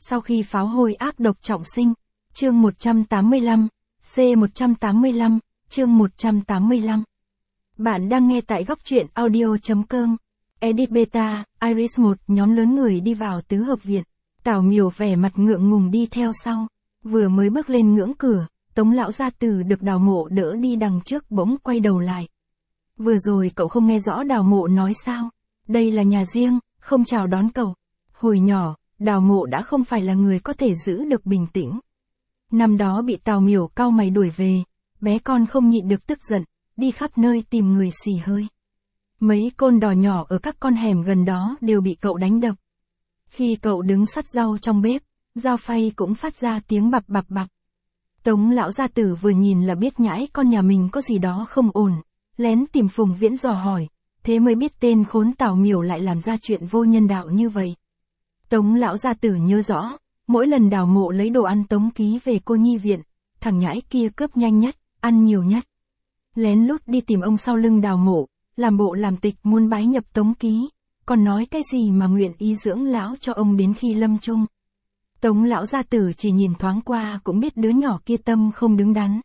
Sau khi pháo hôi ác độc trọng sinh, chương 185, C185, chương 185. Bạn đang nghe tại góc truyện audio.com. Edit Beta, Iris 1, nhóm lớn người đi vào tứ hợp viện. Tào Miểu vẻ mặt ngượng ngùng đi theo sau. Vừa mới bước lên ngưỡng cửa, Tống lão gia tử được Đào Mộ đỡ đi đằng trước bỗng quay đầu lại. Vừa rồi cậu không nghe rõ Đào Mộ nói sao? Đây là nhà riêng, không chào đón cậu. Hồi nhỏ, Đào Mộ đã không phải là người có thể giữ được bình tĩnh. Năm đó bị Tào Miểu cau mày đuổi về, bé con không nhịn được tức giận, đi khắp nơi tìm người xì hơi. Mấy côn đò nhỏ ở các con hẻm gần đó đều bị cậu đánh đập. Khi cậu đứng sắt rau trong bếp, dao phay cũng phát ra tiếng bập bập bập. Tống lão gia tử vừa nhìn là biết nhãi con nhà mình có gì đó không ổn, lén tìm Phùng Viễn dò hỏi, thế mới biết tên khốn Tào Miểu lại làm ra chuyện vô nhân đạo như vậy. Tống lão gia tử nhớ rõ, mỗi lần Đào Mộ lấy đồ ăn Tống Ký về cô nhi viện, thằng nhãi kia cướp nhanh nhất, ăn nhiều nhất. Lén lút đi tìm ông sau lưng Đào Mộ, làm bộ làm tịch muốn bái nhập Tống Ký, còn nói cái gì mà nguyện ý dưỡng lão cho ông đến khi lâm chung. Tống lão gia tử chỉ nhìn thoáng qua cũng biết đứa nhỏ kia tâm không đứng đắn.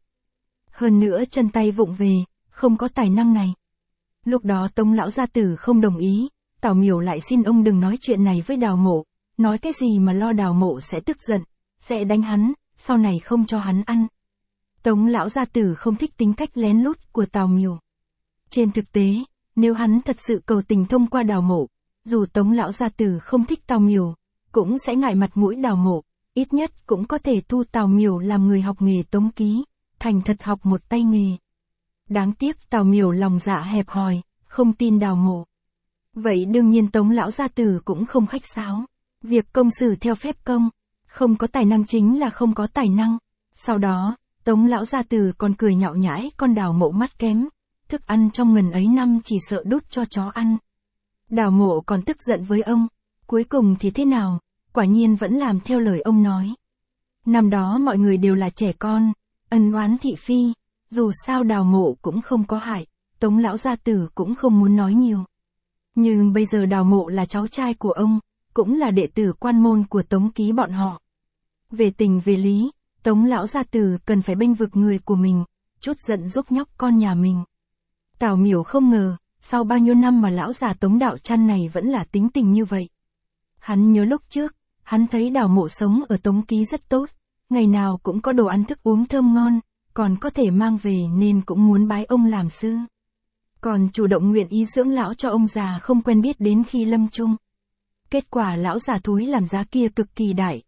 Hơn nữa chân tay vụng về, không có tài năng này. Lúc đó Tống lão gia tử không đồng ý, Tào Miểu lại xin ông đừng nói chuyện này với Đào Mộ, nói cái gì mà lo Đào Mộ sẽ tức giận, sẽ đánh hắn, sau này không cho hắn ăn. Tống lão gia tử không thích tính cách lén lút của Tào Miểu. Trên thực tế, nếu hắn thật sự cầu tình thông qua Đào Mộ, dù Tống lão gia tử không thích Tào Miểu, cũng sẽ ngại mặt mũi Đào Mộ, ít nhất cũng có thể thu Tào Miểu làm người học nghề Tống Ký, thành thật học một tay nghề. Đáng tiếc Tào Miểu lòng dạ hẹp hòi, không tin Đào Mộ. Vậy đương nhiên Tống lão gia tử cũng không khách sáo. Việc công xử theo phép công, không có tài năng chính là không có tài năng. Sau đó, Tống lão gia tử còn cười nhạo nhãi con Đào Mộ mắt kém, thức ăn trong ngần ấy năm chỉ sợ đút cho chó ăn. Đào Mộ còn tức giận với ông, cuối cùng thì thế nào, quả nhiên vẫn làm theo lời ông nói. Năm đó mọi người đều là trẻ con, ân oán thị phi, dù sao Đào Mộ cũng không có hại, Tống lão gia tử cũng không muốn nói nhiều. Nhưng bây giờ Đào Mộ là cháu trai của ông, cũng là đệ tử quan môn của Tống Ký bọn họ. Về tình về lý, Tống lão gia tử cần phải bênh vực người của mình, chút giận giúp nhóc con nhà mình. Tào Miểu không ngờ, sau bao nhiêu năm mà lão già Tống đạo trăn này vẫn là tính tình như vậy. Hắn nhớ lúc trước, hắn thấy Đào Mộ sống ở Tống Ký rất tốt, ngày nào cũng có đồ ăn thức uống thơm ngon, còn có thể mang về nên cũng muốn bái ông làm sư. Còn chủ động nguyện ý dưỡng lão cho ông già không quen biết đến khi lâm chung. Kết quả lão già thúi làm giá kia cực kỳ đại,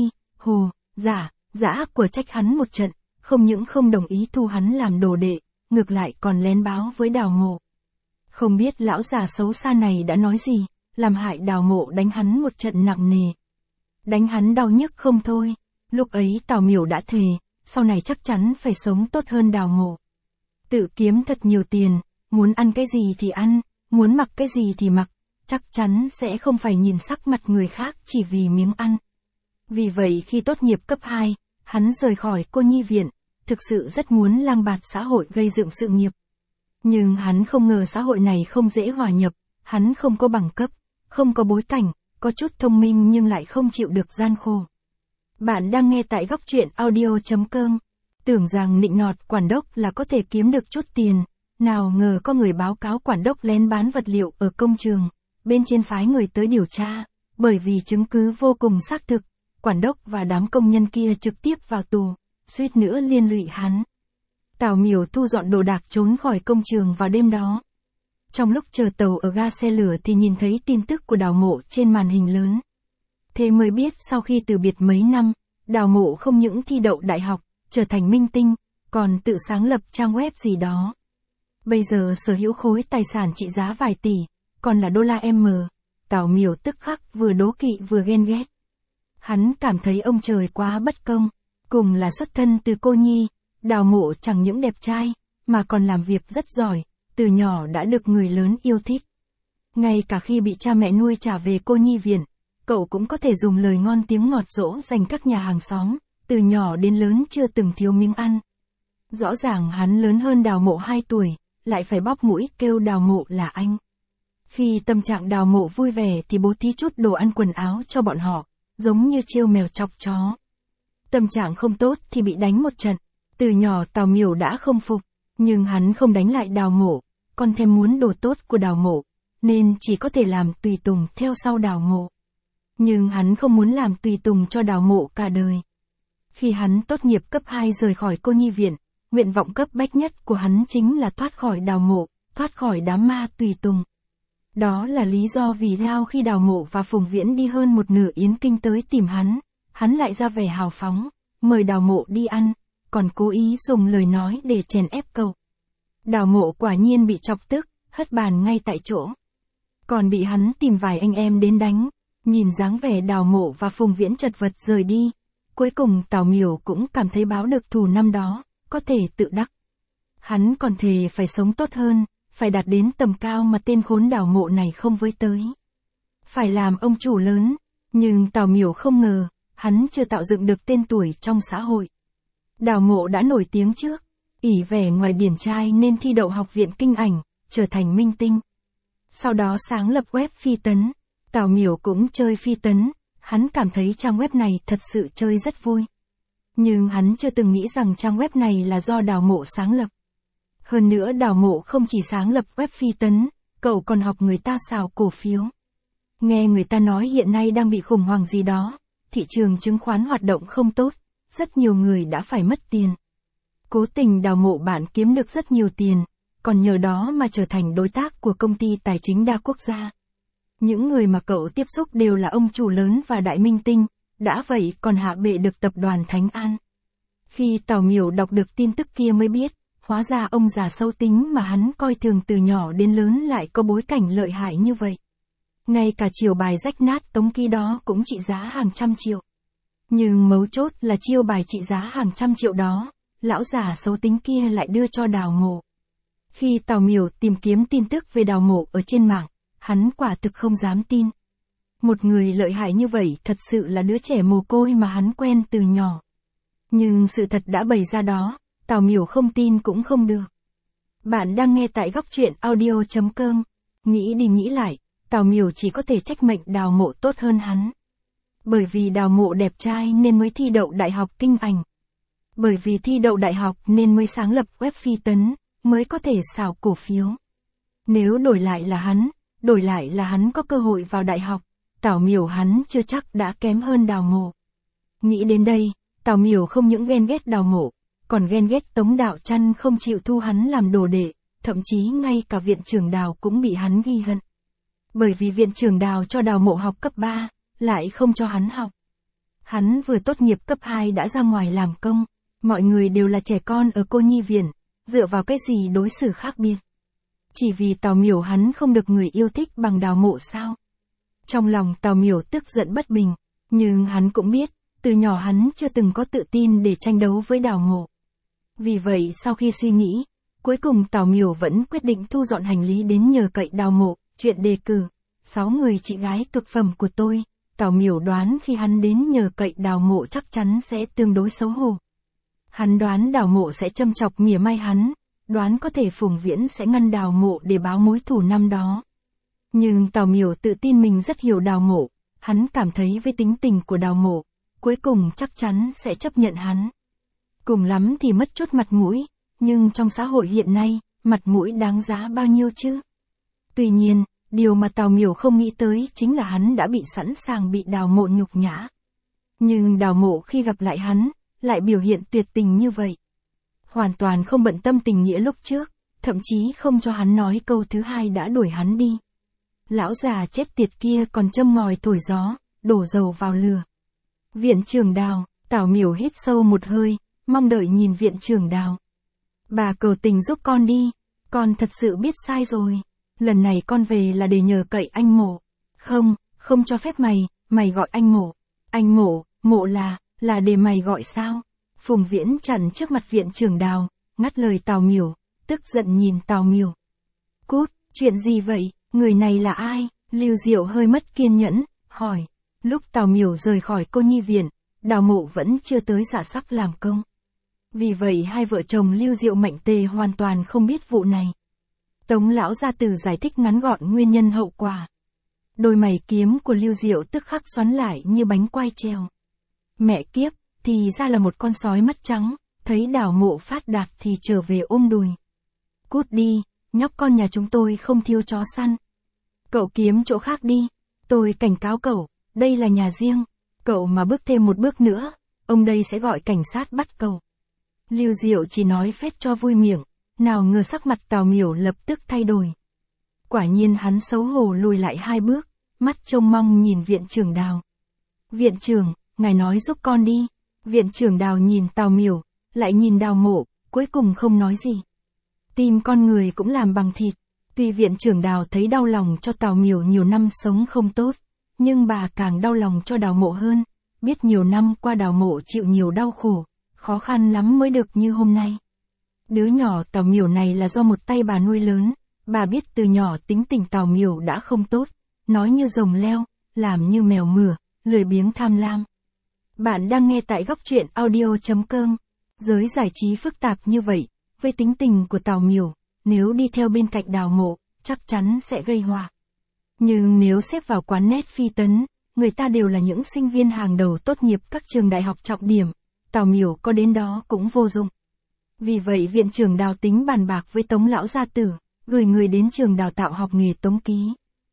giả của trách hắn một trận, không những không đồng ý thu hắn làm đồ đệ, ngược lại còn lén báo với Đào Mộ. Không biết lão già xấu xa này đã nói gì, làm hại Đào Mộ đánh hắn một trận nặng nề. Đánh hắn đau nhức không thôi, lúc ấy Tào Miểu đã thề, sau này chắc chắn phải sống tốt hơn Đào Mộ. Tự kiếm thật nhiều tiền, muốn ăn cái gì thì ăn, muốn mặc cái gì thì mặc, chắc chắn sẽ không phải nhìn sắc mặt người khác chỉ vì miếng ăn. Vì vậy khi tốt nghiệp cấp 2, hắn rời khỏi cô nhi viện, thực sự rất muốn lang bạt xã hội gây dựng sự nghiệp. Nhưng hắn không ngờ xã hội này không dễ hòa nhập, hắn không có bằng cấp, không có bối cảnh, có chút thông minh nhưng lại không chịu được gian khổ. Bạn đang nghe tại góc truyện audio.com. Tưởng rằng nịnh nọt quản đốc là có thể kiếm được chút tiền, nào ngờ có người báo cáo quản đốc lén bán vật liệu ở công trường, bên trên phái người tới điều tra, bởi vì chứng cứ vô cùng xác thực, quản đốc và đám công nhân kia trực tiếp vào tù, suýt nữa liên lụy hắn. Tào Miểu thu dọn đồ đạc trốn khỏi công trường vào đêm đó. Trong lúc chờ tàu ở ga xe lửa thì nhìn thấy tin tức của Đào Mộ trên màn hình lớn. Thế mới biết sau khi từ biệt mấy năm, Đào Mộ không những thi đậu đại học, trở thành minh tinh, còn tự sáng lập trang web gì đó. Bây giờ sở hữu khối tài sản trị giá vài tỷ, còn là đô la M. Tào Miểu tức khắc vừa đố kỵ vừa ghen ghét. Hắn cảm thấy ông trời quá bất công, cùng là xuất thân từ cô nhi, Đào Mộ chẳng những đẹp trai, mà còn làm việc rất giỏi, từ nhỏ đã được người lớn yêu thích. Ngay cả khi bị cha mẹ nuôi trả về cô nhi viện, cậu cũng có thể dùng lời ngon tiếng ngọt dỗ dành các nhà hàng xóm, từ nhỏ đến lớn chưa từng thiếu miếng ăn. Rõ ràng hắn lớn hơn Đào Mộ 2 tuổi, lại phải bóp mũi kêu Đào Mộ là anh. Khi tâm trạng Đào Mộ vui vẻ thì bố thí chút đồ ăn quần áo cho bọn họ, giống như trêu mèo chọc chó. Tâm trạng không tốt thì bị đánh một trận. Từ nhỏ Tào Miểu đã không phục, nhưng hắn không đánh lại Đào Mộ, còn thèm muốn đồ tốt của Đào Mộ, nên chỉ có thể làm tùy tùng theo sau Đào Mộ. Nhưng hắn không muốn làm tùy tùng cho Đào Mộ cả đời. Khi hắn tốt nghiệp cấp 2 rời khỏi cô nhi viện, nguyện vọng cấp bách nhất của hắn chính là thoát khỏi Đào Mộ, thoát khỏi đám ma tùy tùng. Đó là lý do vì sao khi Đào Mộ và Phùng Viễn đi hơn một nửa Yến Kinh tới tìm hắn lại ra vẻ hào phóng, mời Đào Mộ đi ăn, còn cố ý dùng lời nói để chèn ép cậu. Đào Mộ quả nhiên bị chọc tức, hất bàn ngay tại chỗ. Còn bị hắn tìm vài anh em đến đánh, nhìn dáng vẻ Đào Mộ và Phùng Viễn chật vật rời đi. Cuối cùng Tào Miểu cũng cảm thấy báo được thù năm đó, có thể tự đắc. Hắn còn thề phải sống tốt hơn, phải đạt đến tầm cao mà tên khốn Đào Mộ này không với tới. Phải làm ông chủ lớn, nhưng Tào Miểu không ngờ, hắn chưa tạo dựng được tên tuổi trong xã hội. Đào Mộ đã nổi tiếng trước, ỷ vẻ ngoài điển trai nên thi đậu học viện kinh ảnh, trở thành minh tinh. Sau đó sáng lập web Phi Tấn, Tào Miểu cũng chơi Phi Tấn, hắn cảm thấy trang web này thật sự chơi rất vui. Nhưng hắn chưa từng nghĩ rằng trang web này là do Đào Mộ sáng lập. Hơn nữa Đào Mộ không chỉ sáng lập web Phi Tấn, cậu còn học người ta xào cổ phiếu. Nghe người ta nói hiện nay đang bị khủng hoảng gì đó, thị trường chứng khoán hoạt động không tốt, rất nhiều người đã phải mất tiền. Cố tình Đào Mộ bạn kiếm được rất nhiều tiền, còn nhờ đó mà trở thành đối tác của công ty tài chính đa quốc gia. Những người mà cậu tiếp xúc đều là ông chủ lớn và đại minh tinh, đã vậy còn hạ bệ được tập đoàn Thánh An. Khi Tào Miểu đọc được tin tức kia mới biết, hóa ra ông già xấu tính mà hắn coi thường từ nhỏ đến lớn lại có bối cảnh lợi hại như vậy. Ngay cả chiêu bài rách nát tống ký đó cũng trị giá hàng trăm triệu. Nhưng mấu chốt là chiêu bài trị giá hàng trăm triệu đó, lão già xấu tính kia lại đưa cho Đào Mộ. Khi Tào Miểu tìm kiếm tin tức về Đào Mộ ở trên mạng, hắn quả thực không dám tin. Một người lợi hại như vậy thật sự là đứa trẻ mồ côi mà hắn quen từ nhỏ. Nhưng sự thật đã bày ra đó, Tào Miểu không tin cũng không được. Bạn đang nghe tại góc truyện audio.com. Nghĩ đi nghĩ lại, Tào Miểu chỉ có thể trách mệnh Đào Mộ tốt hơn hắn. Bởi vì Đào Mộ đẹp trai nên mới thi đậu đại học kinh ảnh. Bởi vì thi đậu đại học nên mới sáng lập web Phi Tấn, mới có thể xào cổ phiếu. Nếu đổi lại là hắn có cơ hội vào đại học, Tào Miểu hắn chưa chắc đã kém hơn Đào Mộ. Nghĩ đến đây, Tào Miểu không những ghen ghét Đào Mộ, còn ghen ghét Tống Đạo Trăn không chịu thu hắn làm đồ đệ, thậm chí ngay cả viện trưởng Đào cũng bị hắn ghi hận. Bởi vì viện trưởng Đào cho Đào Mộ học cấp 3, lại không cho hắn học. Hắn vừa tốt nghiệp cấp 2 đã ra ngoài làm công, mọi người đều là trẻ con ở cô nhi viện, dựa vào cái gì đối xử khác biệt. Chỉ vì Tào Miểu hắn không được người yêu thích bằng Đào Mộ sao? Trong lòng Tào Miểu tức giận bất bình, nhưng hắn cũng biết, từ nhỏ hắn chưa từng có tự tin để tranh đấu với Đào Mộ. Vì vậy sau khi suy nghĩ, cuối cùng Tào Miểu vẫn quyết định thu dọn hành lý đến nhờ cậy Đào Mộ, chuyện đề cử 6 người chị gái cực phẩm của tôi. Tào Miểu đoán khi hắn đến nhờ cậy Đào Mộ chắc chắn sẽ tương đối xấu hổ. Hắn đoán Đào Mộ sẽ châm chọc mỉa mai hắn, đoán có thể Phùng Viễn sẽ ngăn Đào Mộ để báo mối thù năm đó. Nhưng Tào Miểu tự tin mình rất hiểu Đào Mộ, hắn cảm thấy với tính tình của Đào Mộ, cuối cùng chắc chắn sẽ chấp nhận hắn. Cùng lắm thì mất chút mặt mũi, nhưng trong xã hội hiện nay, mặt mũi đáng giá bao nhiêu chứ? Tuy nhiên, điều mà Tào Miểu không nghĩ tới chính là hắn đã bị sẵn sàng bị Đào Mộ nhục nhã. Nhưng Đào Mộ khi gặp lại hắn, lại biểu hiện tuyệt tình như vậy. Hoàn toàn không bận tâm tình nghĩa lúc trước, thậm chí không cho hắn nói câu thứ hai đã đuổi hắn đi. Lão già chết tiệt kia còn châm ngòi thổi gió, đổ dầu vào lửa. Viện trưởng Đào, Tào Miểu hít sâu một hơi, mong đợi nhìn viện trưởng Đào. Bà cầu tình giúp con đi, con thật sự biết sai rồi. Lần này con về là để nhờ cậy anh Mộ. Không cho phép mày gọi anh Mộ. Anh Mộ là để mày gọi sao? Phùng Viễn chặn trước mặt viện trưởng Đào, ngắt lời Tào Miểu, tức giận nhìn Tào Miểu. Cút, chuyện gì vậy, người này là ai? Lưu Diệu hơi mất kiên nhẫn, hỏi. Lúc Tào Miểu rời khỏi cô nhi viện, Đào Mộ vẫn chưa tới dạ sắc làm công. Vì vậy hai vợ chồng Lưu Diệu Mạnh Tề hoàn toàn không biết vụ này. Tống lão gia tử giải thích ngắn gọn nguyên nhân hậu quả. Đôi mày kiếm của Lưu Diệu tức khắc xoắn lại như bánh quai treo. Mẹ kiếp, thì ra là một con sói mắt trắng, thấy Đào Mộ phát đạt thì trở về ôm đùi. Cút đi, nhóc con nhà chúng tôi không thiếu chó săn. Cậu kiếm chỗ khác đi, tôi cảnh cáo cậu, đây là nhà riêng, cậu mà bước thêm một bước nữa, ông đây sẽ gọi cảnh sát bắt cậu. Lưu Diệu chỉ nói phét cho vui miệng, nào ngờ sắc mặt Tào Miểu lập tức thay đổi. Quả nhiên hắn xấu hổ lùi lại 2 bước, mắt trông mong nhìn viện trưởng Đào. Viện trưởng, ngài nói giúp con đi. Viện trưởng Đào nhìn Tào Miểu, lại nhìn Đào Mộ, cuối cùng không nói gì. Tim con người cũng làm bằng thịt. Tuy viện trưởng Đào thấy đau lòng cho Tào Miểu nhiều năm sống không tốt, nhưng bà càng đau lòng cho Đào Mộ hơn. Biết nhiều năm qua Đào Mộ chịu nhiều đau khổ, khó khăn lắm mới được như hôm nay. Đứa nhỏ Tào Miểu này là do một tay bà nuôi lớn. Bà biết từ nhỏ tính tình Tào Miểu đã không tốt, nói như rồng leo, làm như mèo mửa, lười biếng tham lam. Bạn đang nghe tại góc truyện audio.com. Giới giải trí phức tạp như vậy, với tính tình của Tào Miểu, nếu đi theo bên cạnh Đào Mộ, chắc chắn sẽ gây họa. Nhưng nếu xếp vào quán net Phi Tấn, người ta đều là những sinh viên hàng đầu tốt nghiệp các trường đại học trọng điểm, Tào Miểu có đến đó cũng vô dụng. Vì vậy viện trưởng Đào tính bàn bạc với Tống lão gia tử, gửi người đến trường đào tạo học nghề Tống Ký.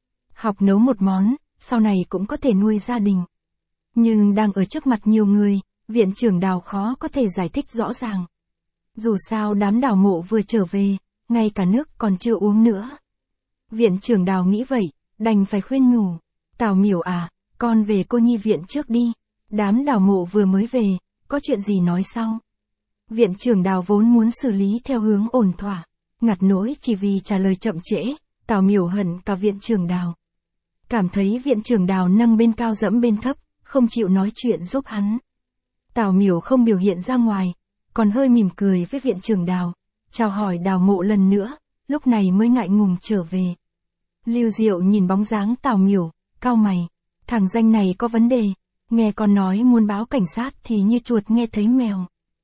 Học nấu một món, sau này cũng có thể nuôi gia đình. Nhưng đang ở trước mặt nhiều người, viện trưởng Đào khó có thể giải thích rõ ràng. Dù sao đám Đào Mộ vừa trở về, ngay cả nước còn chưa uống nữa. Viện trưởng Đào nghĩ vậy, đành phải khuyên nhủ. Tào Miểu à, con về cô nhi viện trước đi. Đám Đào Mộ vừa mới về, có chuyện gì nói sau. Viện trưởng Đào vốn muốn xử lý theo hướng ổn thỏa. Ngặt nỗi chỉ vì trả lời chậm trễ, Tào Miểu hận cả viện trưởng Đào. Cảm thấy viện trưởng Đào nâng bên cao dẫm bên thấp, không chịu nói chuyện giúp hắn. Tào Miểu không biểu hiện ra ngoài, còn hơi mỉm cười với viện trưởng Đào, chào hỏi Đào Mộ lần nữa, lúc này mới ngại ngùng trở về. Lưu Diệu nhìn bóng dáng Tào Miểu, cau mày, thằng danh này có vấn đề, nghe con nói muốn báo cảnh sát thì như chuột nghe thấy mèo.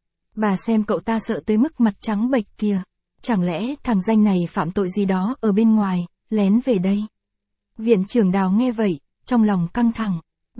Bà xem cậu ta sợ tới mức mặt trắng bệch kìa. Chẳng lẽ thằng danh này phạm tội gì đó ở bên ngoài, lén về đây? Viện trưởng Đào nghe vậy, trong lòng căng thẳng.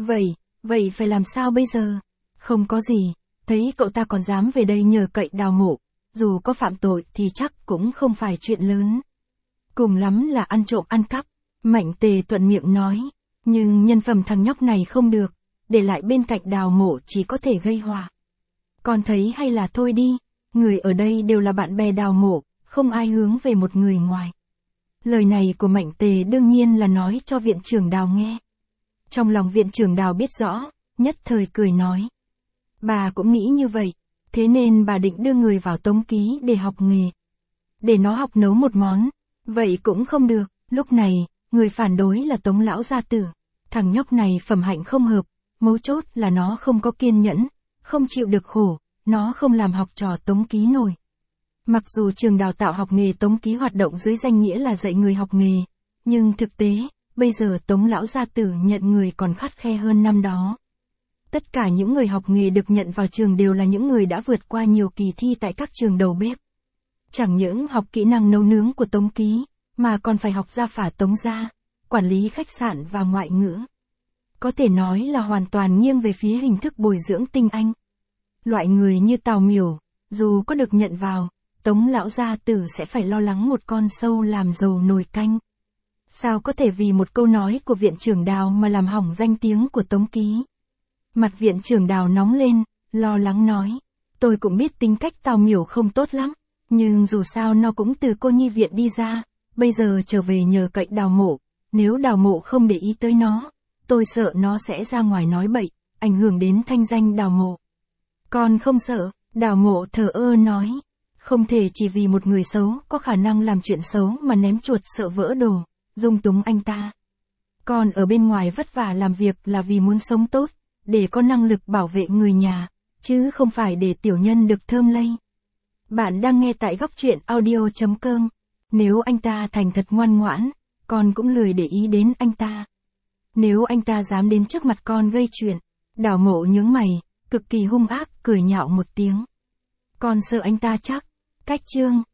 Vậy phải làm sao bây giờ? Không có gì, thấy cậu ta còn dám về đây nhờ cậy Đào Mộ, dù có phạm tội thì chắc cũng không phải chuyện lớn. Cùng lắm là ăn trộm ăn cắp, Mạnh Tề thuận miệng nói. Nhưng nhân phẩm thằng nhóc này không được, để lại bên cạnh Đào Mộ chỉ có thể gây họa. Con thấy hay là thôi đi, người ở đây đều là bạn bè Đào Mộ. Không ai hướng về một người ngoài. Lời này của Mạnh Tề đương nhiên là nói cho viện trưởng Đào nghe. Trong lòng viện trưởng Đào biết rõ, nhất thời cười nói. Bà cũng nghĩ như vậy, thế nên bà định đưa người vào Tống Ký để học nghề. Để nó học nấu một món, vậy cũng không được. Lúc này, người phản đối là Tống lão gia tử. Thằng nhóc này phẩm hạnh không hợp, mấu chốt là nó không có kiên nhẫn, không chịu được khổ, nó không làm học trò Tống Ký nổi. Mặc dù trường đào tạo học nghề Tống Ký hoạt động dưới danh nghĩa là dạy người học nghề, nhưng thực tế, bây giờ Tống lão gia tử nhận người còn khắt khe hơn năm đó. Tất cả những người học nghề được nhận vào trường đều là những người đã vượt qua nhiều kỳ thi tại các trường đầu bếp. Chẳng những học kỹ năng nấu nướng của Tống Ký, mà còn phải học gia phả Tống gia, quản lý khách sạn và ngoại ngữ. Có thể nói là hoàn toàn nghiêng về phía hình thức bồi dưỡng tinh anh. Loại người như Tào Miểu, dù có được nhận vào, Tống lão gia tử sẽ phải lo lắng một con sâu làm dầu nồi canh. Sao có thể vì một câu nói của viện trưởng Đào mà làm hỏng danh tiếng của Tống Ký? Mặt viện trưởng Đào nóng lên, lo lắng nói. Tôi cũng biết tính cách Tào Miểu không tốt lắm, nhưng dù sao nó cũng từ cô nhi viện đi ra, bây giờ trở về nhờ cậy Đào Mộ. Nếu Đào Mộ không để ý tới nó, tôi sợ nó sẽ ra ngoài nói bậy, ảnh hưởng đến thanh danh Đào Mộ. Con không sợ, Đào Mộ thờ ơ nói. Không thể chỉ vì một người xấu có khả năng làm chuyện xấu mà ném chuột sợ vỡ đồ, dung túng anh ta. Con ở bên ngoài vất vả làm việc là vì muốn sống tốt, để có năng lực bảo vệ người nhà, chứ không phải để tiểu nhân được thơm lây. Bạn đang nghe tại góc truyện audio.com. Nếu anh ta thành thật ngoan ngoãn, con cũng lười để ý đến anh ta. Nếu anh ta dám đến trước mặt con gây chuyện, Đào Mộ nhướng mày, cực kỳ hung ác cười nhạo một tiếng. Con sợ anh ta chắc. Cách chương